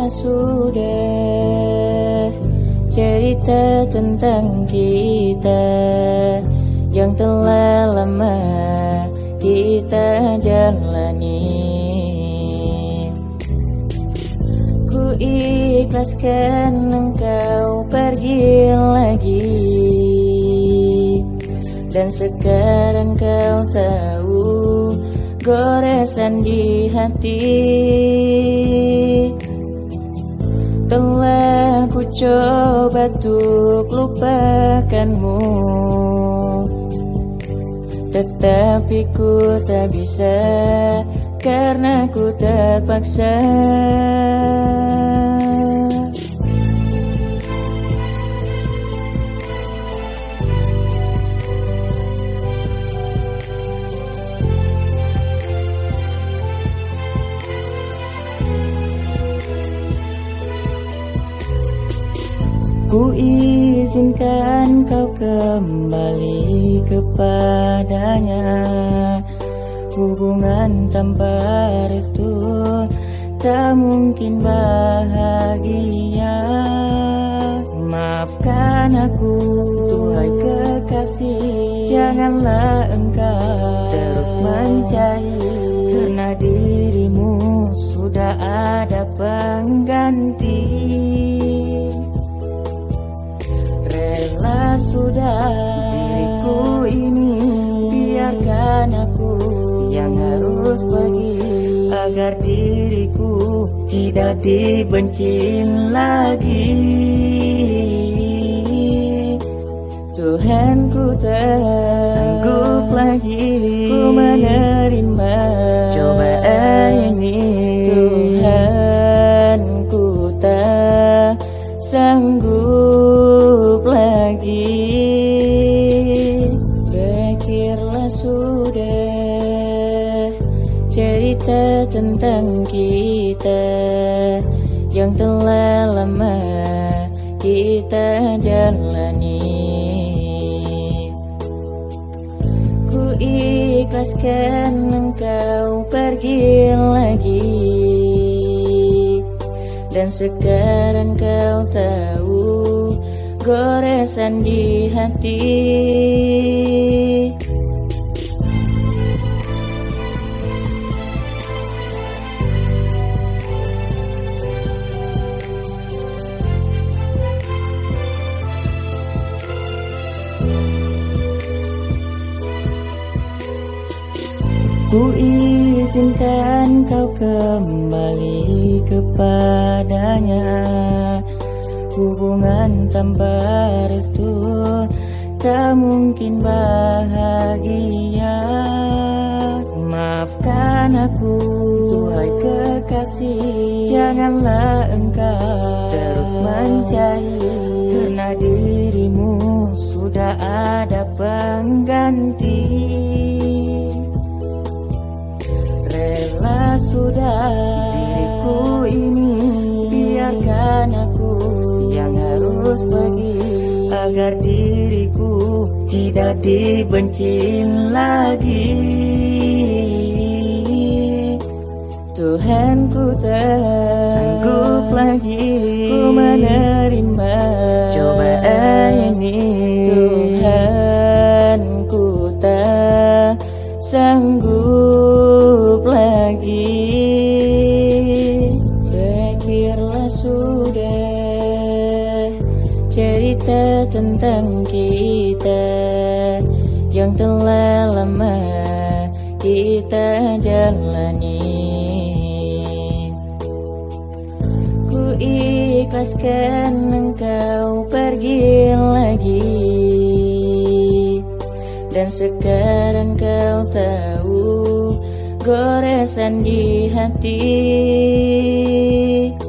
Berakhirlah sudah cerita tentang kita yang telah lama kita jalani. Ku ikhlaskan engkau pergi lagi, dan sekarang kau tahu goresan di hati. Telah ku coba untuk lupakanmu, tetapi ku tak bisa karena ku terpaksa. Ku izinkan kau kembali kepadanya. Hubungan tanpa restu tak mungkin bahagia. Maafkan aku, Tuhai kekasih. Janganlah engkau terus mencari, karena dirimu sudah ada pengganti. Sudah diriku ini, biarkan aku yang harus pergi, agar diriku tidak dibenci lagi. Tuhan, ku tak sanggup lagi ku menerima cobaan ini. Tuhan, ku tak sanggup lagi. Berakhirlah sudah cerita tentang kita yang telah lama kita jalani. Ku ikhlaskan engkau pergi lagi, dan sekarang kau tahu goresan di hati. Ku izinkan kau kembali kepadanya. Hubungan tanpa restu tak mungkin bahagia. Maafkan aku, Tuhai kekasih. Janganlah engkau terus mencari, karena dirimu sudah ada pengganti. Rela sudah diriku ini, biarkan aku yang harus pergi, agar diriku tidak dibenci lagi. Tuhan, ku tak sanggup lagi ku menerima cobaan ini. Tuhan, ku tak sanggup lagi. Berakhirlah sudah cerita tentang kita yang telah lama kita jalani. Ku ikhlaskan engkau pergi lagi, dan sekarang kau tahu goresan di hati.